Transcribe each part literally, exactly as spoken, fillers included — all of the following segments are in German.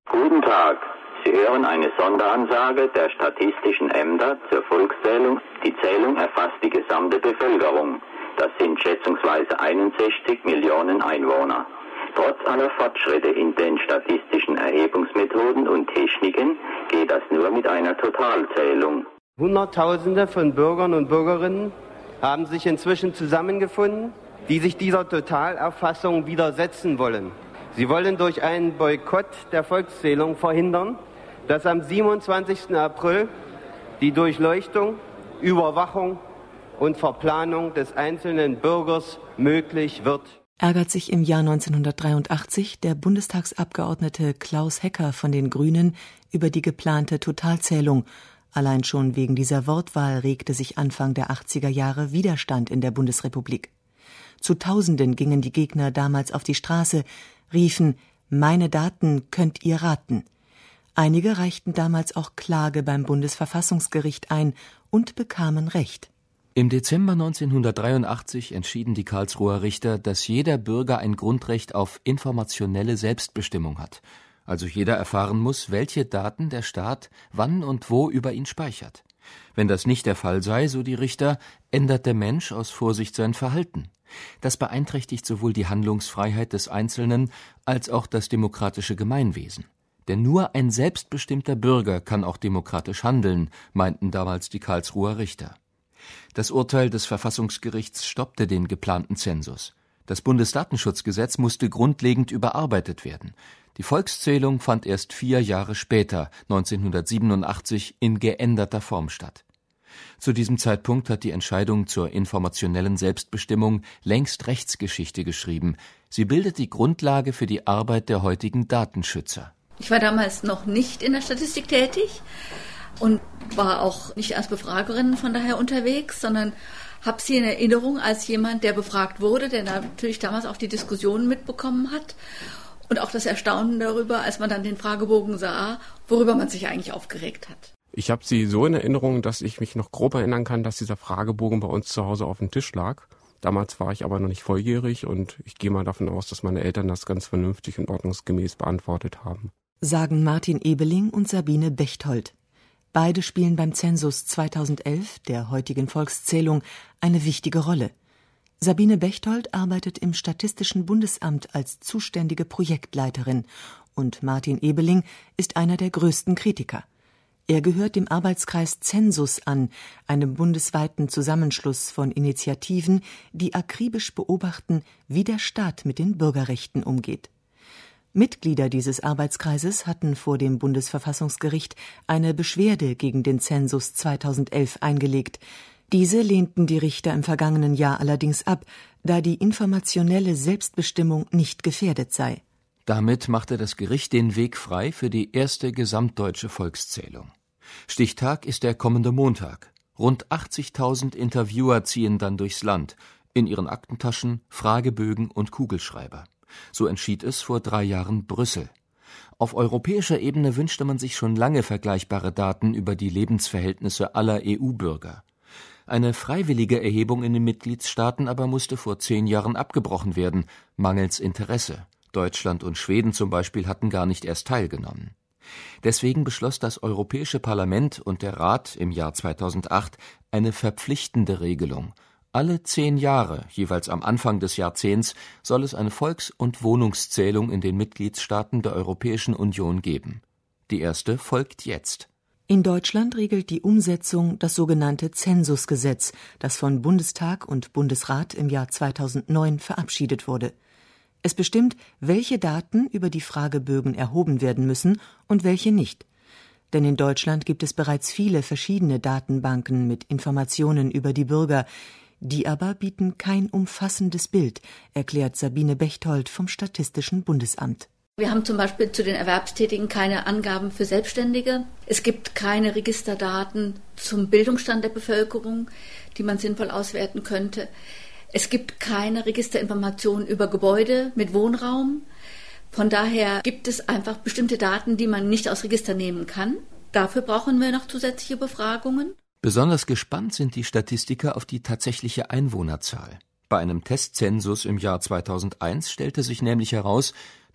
Guten Tag. Sie hören eine Sonderansage der statistischen Ämter zur Volkszählung. Die Zählung erfasst die gesamte Bevölkerung. Das sind schätzungsweise einundsechzig Millionen Einwohner. Trotz aller Fortschritte in den statistischen Erhebungsmethoden und Techniken geht das nur mit einer Totalzählung. Hunderttausende von Bürgern und Bürgerinnen haben sich inzwischen zusammengefunden, die sich dieser Totalauffassung widersetzen wollen. Sie wollen durch einen Boykott der Volkszählung verhindern, dass am siebenundzwanzigsten April die Durchleuchtung, Überwachung und Verplanung des einzelnen Bürgers möglich wird. Ärgert sich im Jahr neunzehnhundertdreiundachtzig der Bundestagsabgeordnete Klaus Hecker von den Grünen über die geplante Totalzählung. Allein schon wegen dieser Wortwahl regte sich Anfang der achtziger Jahre Widerstand in der Bundesrepublik. Zu Tausenden gingen die Gegner damals auf die Straße, riefen: »Meine Daten könnt ihr raten.« Einige reichten damals auch Klage beim Bundesverfassungsgericht ein und bekamen Recht. Im Dezember neunzehnhundertdreiundachtzig entschieden die Karlsruher Richter, dass jeder Bürger ein Grundrecht auf informationelle Selbstbestimmung hat. Also jeder erfahren muss, welche Daten der Staat wann und wo über ihn speichert. Wenn das nicht der Fall sei, so die Richter, ändert der Mensch aus Vorsicht sein Verhalten. Das beeinträchtigt sowohl die Handlungsfreiheit des Einzelnen als auch das demokratische Gemeinwesen. Denn nur ein selbstbestimmter Bürger kann auch demokratisch handeln, meinten damals die Karlsruher Richter. Das Urteil des Verfassungsgerichts stoppte den geplanten Zensus. Das Bundesdatenschutzgesetz musste grundlegend überarbeitet werden. Die Volkszählung fand erst vier Jahre später, neunzehnhundertsiebenundachtzig, in geänderter Form statt. Zu diesem Zeitpunkt hat die Entscheidung zur informationellen Selbstbestimmung längst Rechtsgeschichte geschrieben. Sie bildet die Grundlage für die Arbeit der heutigen Datenschützer. Ich war damals noch nicht in der Statistik tätig und war auch nicht als Befragerin von daher unterwegs, sondern habe sie in Erinnerung als jemand, der befragt wurde, der natürlich damals auch die Diskussionen mitbekommen hat und auch das Erstaunen darüber, als man dann den Fragebogen sah, worüber man sich eigentlich aufgeregt hat. Ich habe sie so in Erinnerung, dass ich mich noch grob erinnern kann, dass dieser Fragebogen bei uns zu Hause auf dem Tisch lag. Damals war ich aber noch nicht volljährig und ich gehe mal davon aus, dass meine Eltern das ganz vernünftig und ordnungsgemäß beantwortet haben. Sagen Martin Ebeling und Sabine Bechtold. Beide spielen beim Zensus zweitausendelf, der heutigen Volkszählung, eine wichtige Rolle. Sabine Bechtold arbeitet im Statistischen Bundesamt als zuständige Projektleiterin und Martin Ebeling ist einer der größten Kritiker. Er gehört dem Arbeitskreis Zensus an, einem bundesweiten Zusammenschluss von Initiativen, die akribisch beobachten, wie der Staat mit den Bürgerrechten umgeht. Mitglieder dieses Arbeitskreises hatten vor dem Bundesverfassungsgericht eine Beschwerde gegen den Zensus zweitausendelf eingelegt. Diese lehnten die Richter im vergangenen Jahr allerdings ab, da die informationelle Selbstbestimmung nicht gefährdet sei. Damit machte das Gericht den Weg frei für die erste gesamtdeutsche Volkszählung. Stichtag ist der kommende Montag. Rund achtzigtausend Interviewer ziehen dann durchs Land, in ihren Aktentaschen Fragebögen und Kugelschreiber. So entschied es vor drei Jahren Brüssel. Auf europäischer Ebene wünschte man sich schon lange vergleichbare Daten über die Lebensverhältnisse aller E U-Bürger. Eine freiwillige Erhebung in den Mitgliedstaaten aber musste vor zehn Jahren abgebrochen werden, mangels Interesse. Deutschland und Schweden zum Beispiel hatten gar nicht erst teilgenommen. Deswegen beschloss das Europäische Parlament und der Rat im Jahr zweitausendacht eine verpflichtende Regelung. Alle zehn Jahre, jeweils am Anfang des Jahrzehnts, soll es eine Volks- und Wohnungszählung in den Mitgliedstaaten der Europäischen Union geben. Die erste folgt jetzt. In Deutschland regelt die Umsetzung das sogenannte Zensusgesetz, das von Bundestag und Bundesrat im Jahr zweitausendneun verabschiedet wurde. Es bestimmt, welche Daten über die Fragebögen erhoben werden müssen und welche nicht. Denn in Deutschland gibt es bereits viele verschiedene Datenbanken mit Informationen über die Bürger. Die aber bieten kein umfassendes Bild, erklärt Sabine Bechtold vom Statistischen Bundesamt. Wir haben zum Beispiel zu den Erwerbstätigen keine Angaben für Selbstständige. Es gibt keine Registerdaten zum Bildungsstand der Bevölkerung, die man sinnvoll auswerten könnte. Es gibt keine Registerinformationen über Gebäude mit Wohnraum. Von daher gibt es einfach bestimmte Daten, die man nicht aus Register nehmen kann. Dafür brauchen wir noch zusätzliche Befragungen. Besonders gespannt sind die Statistiker auf die tatsächliche Einwohnerzahl. Bei einem Testzensus im Jahr zweitausendeins stellte sich nämlich heraus,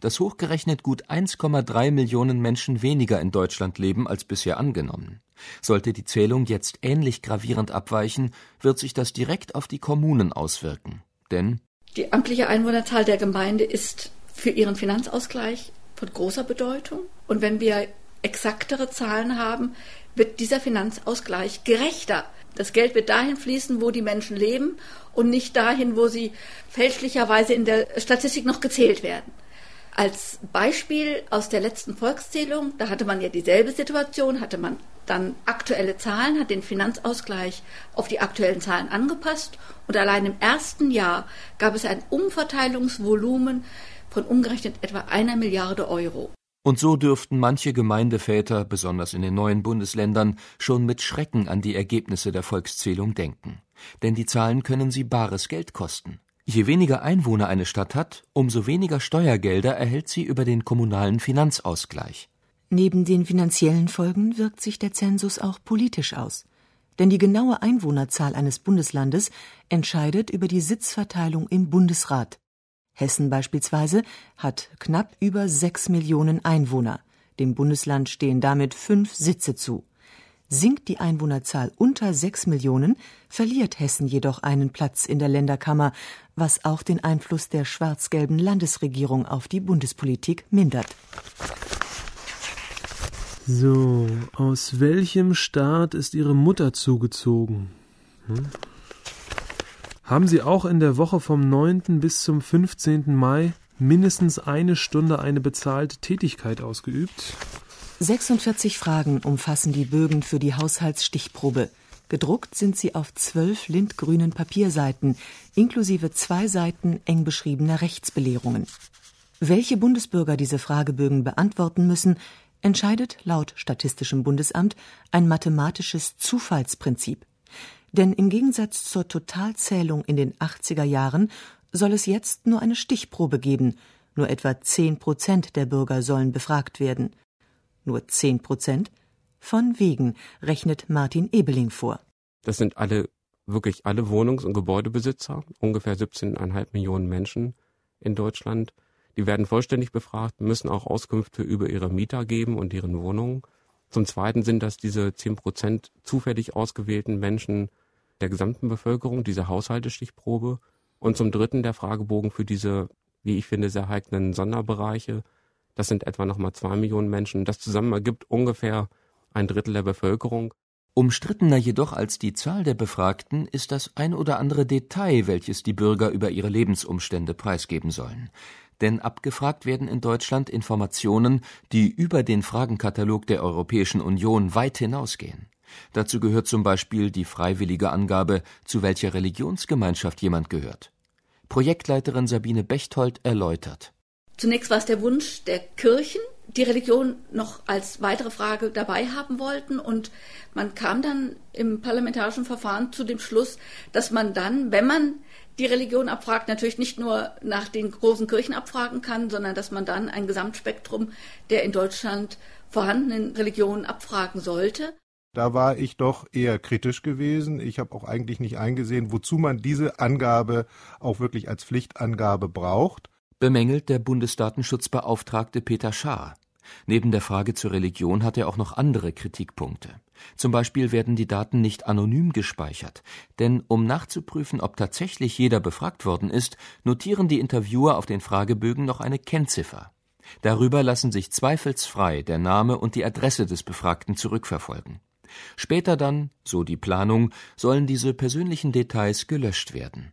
dass hochgerechnet gut eins Komma drei Millionen Menschen weniger in Deutschland leben als bisher angenommen. Sollte die Zählung jetzt ähnlich gravierend abweichen, wird sich das direkt auf die Kommunen auswirken. Denn die amtliche Einwohnerzahl der Gemeinde ist für ihren Finanzausgleich von großer Bedeutung. Und wenn wir exaktere Zahlen haben, wird dieser Finanzausgleich gerechter. Das Geld wird dahin fließen, wo die Menschen leben und nicht dahin, wo sie fälschlicherweise in der Statistik noch gezählt werden. Als Beispiel aus der letzten Volkszählung, da hatte man ja dieselbe Situation, hatte man dann aktuelle Zahlen, hat den Finanzausgleich auf die aktuellen Zahlen angepasst und allein im ersten Jahr gab es ein Umverteilungsvolumen von umgerechnet etwa einer Milliarde Euro. Und so dürften manche Gemeindeväter, besonders in den neuen Bundesländern, schon mit Schrecken an die Ergebnisse der Volkszählung denken. Denn die Zahlen können sie bares Geld kosten. Je weniger Einwohner eine Stadt hat, umso weniger Steuergelder erhält sie über den kommunalen Finanzausgleich. Neben den finanziellen Folgen wirkt sich der Zensus auch politisch aus. Denn die genaue Einwohnerzahl eines Bundeslandes entscheidet über die Sitzverteilung im Bundesrat. Hessen beispielsweise hat knapp über sechs Millionen Einwohner. Dem Bundesland stehen damit fünf Sitze zu. Sinkt die Einwohnerzahl unter sechs Millionen, verliert Hessen jedoch einen Platz in der Länderkammer, was auch den Einfluss der schwarz-gelben Landesregierung auf die Bundespolitik mindert. So, aus welchem Staat ist Ihre Mutter zugezogen? Hm? Haben Sie auch in der Woche vom neunten bis zum fünfzehnten Mai mindestens eine Stunde eine bezahlte Tätigkeit ausgeübt? sechsundvierzig Fragen umfassen die Bögen für die Haushaltsstichprobe. Gedruckt sind sie auf zwölf lindgrünen Papierseiten, inklusive zwei Seiten eng beschriebener Rechtsbelehrungen. Welche Bundesbürger diese Fragebögen beantworten müssen, entscheidet laut Statistischem Bundesamt ein mathematisches Zufallsprinzip. Denn im Gegensatz zur Totalzählung in den achtziger Jahren soll es jetzt nur eine Stichprobe geben. Nur etwa zehn Prozent der Bürger sollen befragt werden. Nur zehn Prozent? Von wegen, rechnet Martin Ebeling vor. Das sind alle, wirklich alle Wohnungs- und Gebäudebesitzer, ungefähr siebzehn Komma fünf Millionen Menschen in Deutschland. Die werden vollständig befragt, müssen auch Auskünfte über ihre Mieter geben und deren Wohnungen. Zum Zweiten sind das diese zehn Prozent zufällig ausgewählten Menschen der gesamten Bevölkerung, diese Haushaltestichprobe. Und zum Dritten der Fragebogen für diese, wie ich finde, sehr heiklen Sonderbereiche. Das sind etwa nochmal zwei Millionen Menschen. Das zusammen ergibt ungefähr ein Drittel der Bevölkerung. Umstrittener jedoch als die Zahl der Befragten ist das ein oder andere Detail, welches die Bürger über ihre Lebensumstände preisgeben sollen. Denn abgefragt werden in Deutschland Informationen, die über den Fragenkatalog der Europäischen Union weit hinausgehen. Dazu gehört zum Beispiel die freiwillige Angabe, zu welcher Religionsgemeinschaft jemand gehört. Projektleiterin Sabine Bechtold erläutert. Zunächst war es der Wunsch der Kirchen, die Religion noch als weitere Frage dabei haben wollten. Und man kam dann im parlamentarischen Verfahren zu dem Schluss, dass man dann, wenn man die Religion abfragt, natürlich nicht nur nach den großen Kirchen abfragen kann, sondern dass man dann ein Gesamtspektrum der in Deutschland vorhandenen Religionen abfragen sollte. Da war ich doch eher kritisch gewesen. Ich habe auch eigentlich nicht eingesehen, wozu man diese Angabe auch wirklich als Pflichtangabe braucht. Bemängelt der Bundesdatenschutzbeauftragte Peter Schaar. Neben der Frage zur Religion hat er auch noch andere Kritikpunkte. Zum Beispiel werden die Daten nicht anonym gespeichert. Denn um nachzuprüfen, ob tatsächlich jeder befragt worden ist, notieren die Interviewer auf den Fragebögen noch eine Kennziffer. Darüber lassen sich zweifelsfrei der Name und die Adresse des Befragten zurückverfolgen. Später dann, so die Planung, sollen diese persönlichen Details gelöscht werden.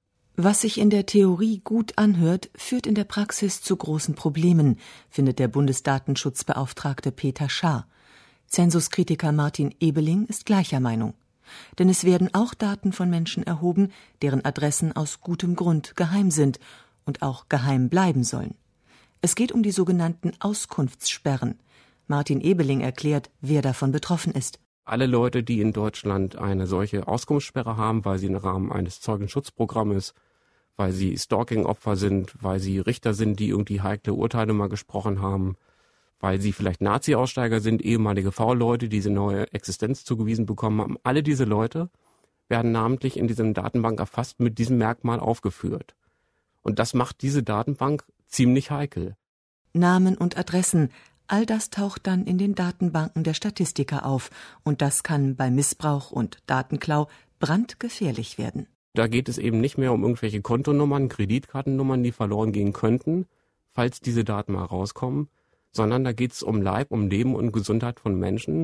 Was sich in der Theorie gut anhört, führt in der Praxis zu großen Problemen, findet der Bundesdatenschutzbeauftragte Peter Schaar. Zensuskritiker Martin Ebeling ist gleicher Meinung. Denn es werden auch Daten von Menschen erhoben, deren Adressen aus gutem Grund geheim sind und auch geheim bleiben sollen. Es geht um die sogenannten Auskunftssperren. Martin Ebeling erklärt, wer davon betroffen ist. Alle Leute, die in Deutschland eine solche Auskunftssperre haben, weil sie im Rahmen eines Zeugenschutzprogrammes, weil sie Stalking-Opfer sind, weil sie Richter sind, die irgendwie heikle Urteile mal gesprochen haben, weil sie vielleicht Nazi-Aussteiger sind, ehemalige V-Leute, die diese neue Existenz zugewiesen bekommen haben. Alle diese Leute werden namentlich in dieser Datenbank erfasst, mit diesem Merkmal aufgeführt. Und das macht diese Datenbank ziemlich heikel. Namen und Adressen, all das taucht dann in den Datenbanken der Statistiker auf, und das kann bei Missbrauch und Datenklau brandgefährlich werden. Da geht es eben nicht mehr um irgendwelche Kontonummern, Kreditkartennummern, die verloren gehen könnten, falls diese Daten mal rauskommen, sondern da geht es um Leib, um Leben und Gesundheit von Menschen.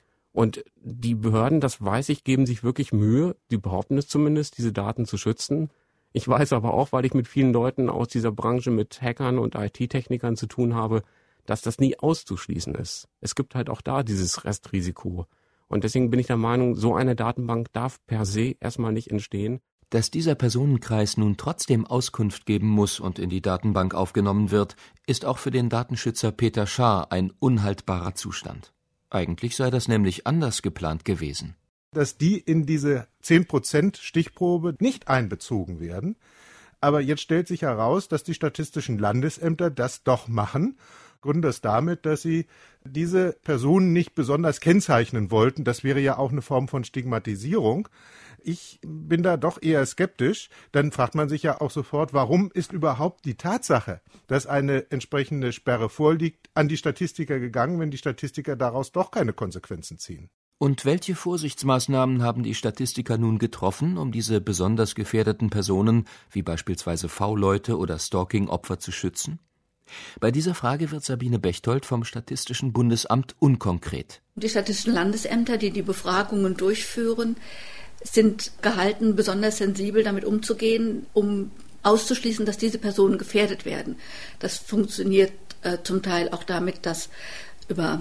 Und die Behörden, das weiß ich, geben sich wirklich Mühe, die behaupten es zumindest, diese Daten zu schützen. Ich weiß aber auch, weil ich mit vielen Leuten aus dieser Branche, mit Hackern und I T-Technikern zu tun habe, dass das nie auszuschließen ist. Es gibt halt auch da dieses Restrisiko. Und deswegen bin ich der Meinung, so eine Datenbank darf per se erstmal nicht entstehen. Dass dieser Personenkreis nun trotzdem Auskunft geben muss und in die Datenbank aufgenommen wird, ist auch für den Datenschützer Peter Schaar ein unhaltbarer Zustand. Eigentlich sei das nämlich anders geplant gewesen. Dass die in diese zehn Prozent Stichprobe nicht einbezogen werden. Aber jetzt stellt sich heraus, dass die statistischen Landesämter das doch machen. Gründen das damit, dass sie diese Personen nicht besonders kennzeichnen wollten. Das wäre ja auch eine Form von Stigmatisierung. Ich bin da doch eher skeptisch. Dann fragt man sich ja auch sofort, warum ist überhaupt die Tatsache, dass eine entsprechende Sperre vorliegt, an die Statistiker gegangen, wenn die Statistiker daraus doch keine Konsequenzen ziehen. Und welche Vorsichtsmaßnahmen haben die Statistiker nun getroffen, um diese besonders gefährdeten Personen, wie beispielsweise V-Leute oder Stalking-Opfer, zu schützen? Bei dieser Frage wird Sabine Bechtold vom Statistischen Bundesamt unkonkret. Die statistischen Landesämter, die die Befragungen durchführen, sind gehalten, besonders sensibel damit umzugehen, um auszuschließen, dass diese Personen gefährdet werden. Das funktioniert äh, zum Teil auch damit, dass über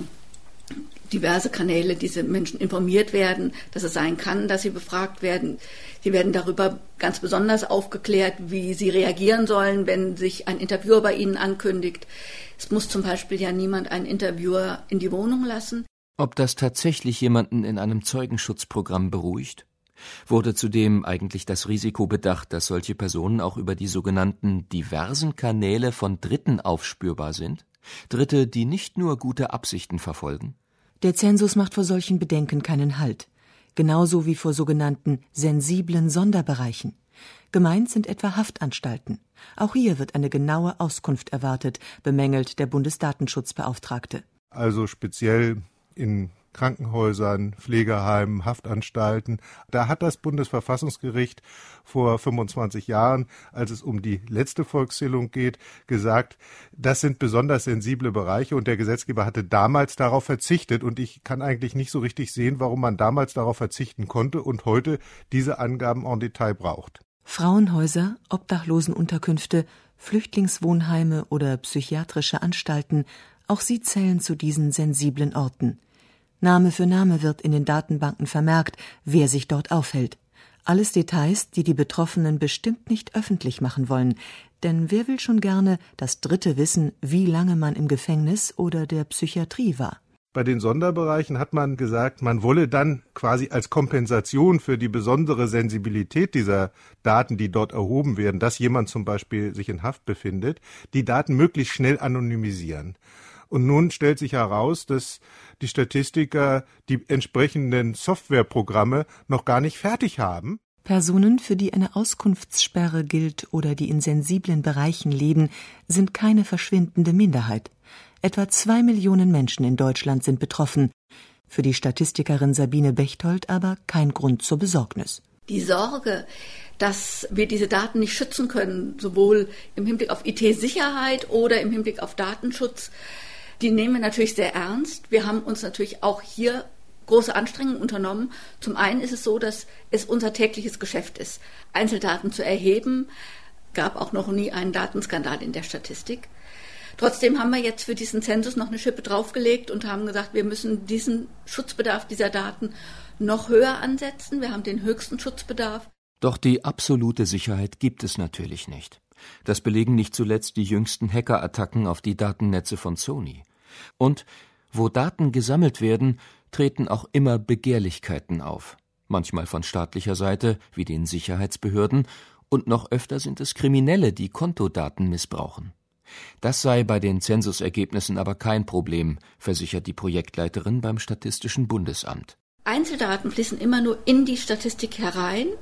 diverse Kanäle diese Menschen informiert werden, dass es sein kann, dass sie befragt werden. Sie werden darüber ganz besonders aufgeklärt, wie sie reagieren sollen, wenn sich ein Interviewer bei ihnen ankündigt. Es muss zum Beispiel ja niemand einen Interviewer in die Wohnung lassen. Ob das tatsächlich jemanden in einem Zeugenschutzprogramm beruhigt? Wurde zudem eigentlich das Risiko bedacht, dass solche Personen auch über die sogenannten diversen Kanäle von Dritten aufspürbar sind? Dritte, die nicht nur gute Absichten verfolgen? Der Zensus macht vor solchen Bedenken keinen Halt, genauso wie vor sogenannten sensiblen Sonderbereichen. Gemeint sind etwa Haftanstalten. Auch hier wird eine genaue Auskunft erwartet, bemängelt der Bundesdatenschutzbeauftragte. Also speziell in Krankenhäusern, Pflegeheimen, Haftanstalten. Da hat das Bundesverfassungsgericht vor fünfundzwanzig Jahren, als es um die letzte Volkszählung geht, gesagt, das sind besonders sensible Bereiche und der Gesetzgeber hatte damals darauf verzichtet und ich kann eigentlich nicht so richtig sehen, warum man damals darauf verzichten konnte und heute diese Angaben en Detail braucht. Frauenhäuser, Obdachlosenunterkünfte, Flüchtlingswohnheime oder psychiatrische Anstalten, auch sie zählen zu diesen sensiblen Orten. Name für Name wird in den Datenbanken vermerkt, wer sich dort aufhält. Alles Details, die die Betroffenen bestimmt nicht öffentlich machen wollen. Denn wer will schon gerne, dass Dritte wissen, wie lange man im Gefängnis oder der Psychiatrie war? Bei den Sonderbereichen hat man gesagt, man wolle dann quasi als Kompensation für die besondere Sensibilität dieser Daten, die dort erhoben werden, dass jemand zum Beispiel sich in Haft befindet, die Daten möglichst schnell anonymisieren. Und nun stellt sich heraus, dass die Statistiker die entsprechenden Softwareprogramme noch gar nicht fertig haben. Personen, für die eine Auskunftssperre gilt oder die in sensiblen Bereichen leben, sind keine verschwindende Minderheit. Etwa zwei Millionen Menschen in Deutschland sind betroffen. Für die Statistikerin Sabine Bechtold aber kein Grund zur Besorgnis. Die Sorge, dass wir diese Daten nicht schützen können, sowohl im Hinblick auf I T-Sicherheit oder im Hinblick auf Datenschutz, die nehmen wir natürlich sehr ernst. Wir haben uns natürlich auch hier große Anstrengungen unternommen. Zum einen ist es so, dass es unser tägliches Geschäft ist, Einzeldaten zu erheben. Gab auch noch nie einen Datenskandal in der Statistik. Trotzdem haben wir jetzt für diesen Zensus noch eine Schippe draufgelegt und haben gesagt, wir müssen diesen Schutzbedarf dieser Daten noch höher ansetzen. Wir haben den höchsten Schutzbedarf. Doch die absolute Sicherheit gibt es natürlich nicht. Das belegen nicht zuletzt die jüngsten Hackerattacken auf die Datennetze von Sony. Und wo Daten gesammelt werden, treten auch immer Begehrlichkeiten auf. Manchmal von staatlicher Seite, wie den Sicherheitsbehörden, und noch öfter sind es Kriminelle, die Kontodaten missbrauchen. Das sei bei den Zensusergebnissen aber kein Problem, versichert die Projektleiterin beim Statistischen Bundesamt. Einzeldaten fließen immer nur in die Statistik herein,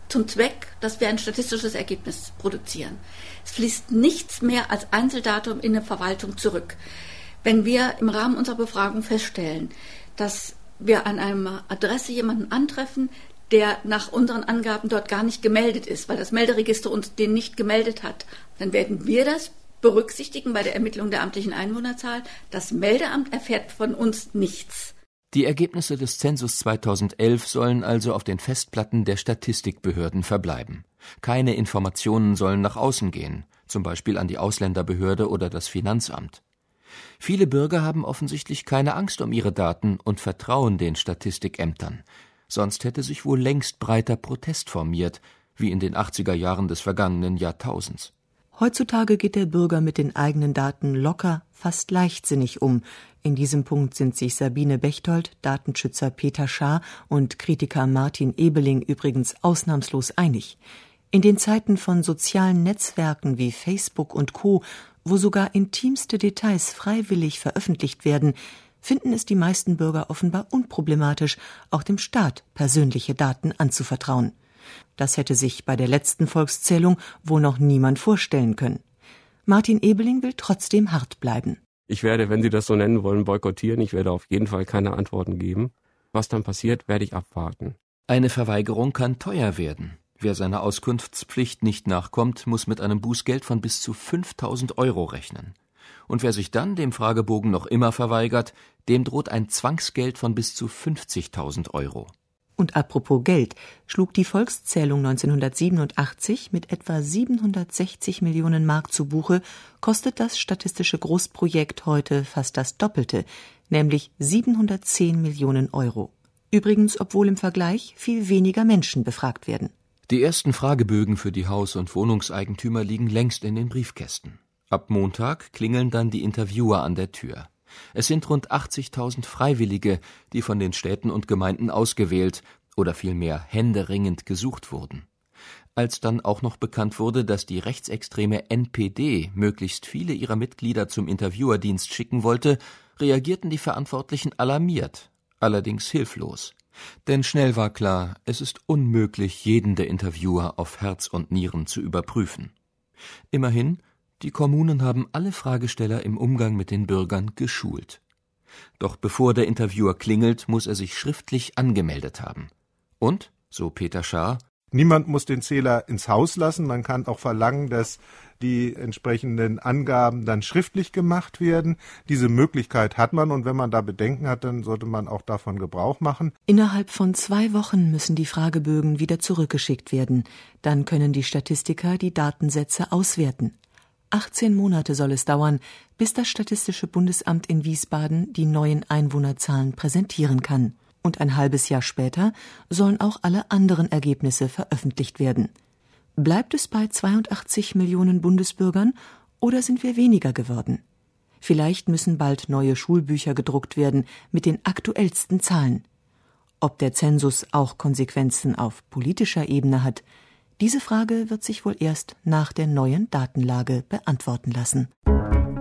zum Zweck, dass wir ein statistisches Ergebnis produzieren. Es fließt nichts mehr als Einzeldatum in eine Verwaltung zurück. Wenn wir im Rahmen unserer Befragung feststellen, dass wir an einer Adresse jemanden antreffen, der nach unseren Angaben dort gar nicht gemeldet ist, weil das Melderegister uns den nicht gemeldet hat, dann werden wir das berücksichtigen bei der Ermittlung der amtlichen Einwohnerzahl. Das Meldeamt erfährt von uns nichts. Die Ergebnisse des Zensus zweitausendelf sollen also auf den Festplatten der Statistikbehörden verbleiben. Keine Informationen sollen nach außen gehen, zum Beispiel an die Ausländerbehörde oder das Finanzamt. Viele Bürger haben offensichtlich keine Angst um ihre Daten und vertrauen den Statistikämtern. Sonst hätte sich wohl längst breiter Protest formiert, wie in den achtziger Jahren des vergangenen Jahrtausends. Heutzutage geht der Bürger mit den eigenen Daten locker, fast leichtsinnig um. In diesem Punkt sind sich Sabine Bechtold, Datenschützer Peter Schaar und Kritiker Martin Ebeling übrigens ausnahmslos einig. In den Zeiten von sozialen Netzwerken wie Facebook und Co., wo sogar intimste Details freiwillig veröffentlicht werden, finden es die meisten Bürger offenbar unproblematisch, auch dem Staat persönliche Daten anzuvertrauen. Das hätte sich bei der letzten Volkszählung wohl noch niemand vorstellen können. Martin Ebeling will trotzdem hart bleiben. Ich werde, wenn Sie das so nennen wollen, boykottieren. Ich werde auf jeden Fall keine Antworten geben. Was dann passiert, werde ich abwarten. Eine Verweigerung kann teuer werden. Wer seiner Auskunftspflicht nicht nachkommt, muss mit einem Bußgeld von bis zu fünftausend Euro rechnen. Und wer sich dann dem Fragebogen noch immer verweigert, dem droht ein Zwangsgeld von bis zu fünfzigtausend Euro. Und apropos Geld, schlug die Volkszählung neunzehnhundertsiebenundachtzig mit etwa siebenhundertsechzig Millionen Mark zu Buche, kostet das statistische Großprojekt heute fast das Doppelte, nämlich siebenhundertzehn Millionen Euro. Übrigens, obwohl im Vergleich viel weniger Menschen befragt werden. Die ersten Fragebögen für die Haus- und Wohnungseigentümer liegen längst in den Briefkästen. Ab Montag klingeln dann die Interviewer an der Tür. Es sind rund achtzigtausend Freiwillige, die von den Städten und Gemeinden ausgewählt oder vielmehr händeringend gesucht wurden. Als dann auch noch bekannt wurde, dass die rechtsextreme N P D möglichst viele ihrer Mitglieder zum Interviewerdienst schicken wollte, reagierten die Verantwortlichen alarmiert, allerdings hilflos. Denn schnell war klar, es ist unmöglich, jeden der Interviewer auf Herz und Nieren zu überprüfen. Immerhin, die Kommunen haben alle Fragesteller im Umgang mit den Bürgern geschult. Doch bevor der Interviewer klingelt, muss er sich schriftlich angemeldet haben. Und, so Peter Schaar, niemand muss den Zähler ins Haus lassen. Man kann auch verlangen, dass die entsprechenden Angaben dann schriftlich gemacht werden. Diese Möglichkeit hat man, und wenn man da Bedenken hat, dann sollte man auch davon Gebrauch machen. Innerhalb von zwei Wochen müssen die Fragebögen wieder zurückgeschickt werden. Dann können die Statistiker die Datensätze auswerten. achtzehn Monate soll es dauern, bis das Statistische Bundesamt in Wiesbaden die neuen Einwohnerzahlen präsentieren kann. Und ein halbes Jahr später sollen auch alle anderen Ergebnisse veröffentlicht werden. Bleibt es bei zweiundachtzig Millionen Bundesbürgern oder sind wir weniger geworden? Vielleicht müssen bald neue Schulbücher gedruckt werden mit den aktuellsten Zahlen. Ob der Zensus auch Konsequenzen auf politischer Ebene hat, diese Frage wird sich wohl erst nach der neuen Datenlage beantworten lassen.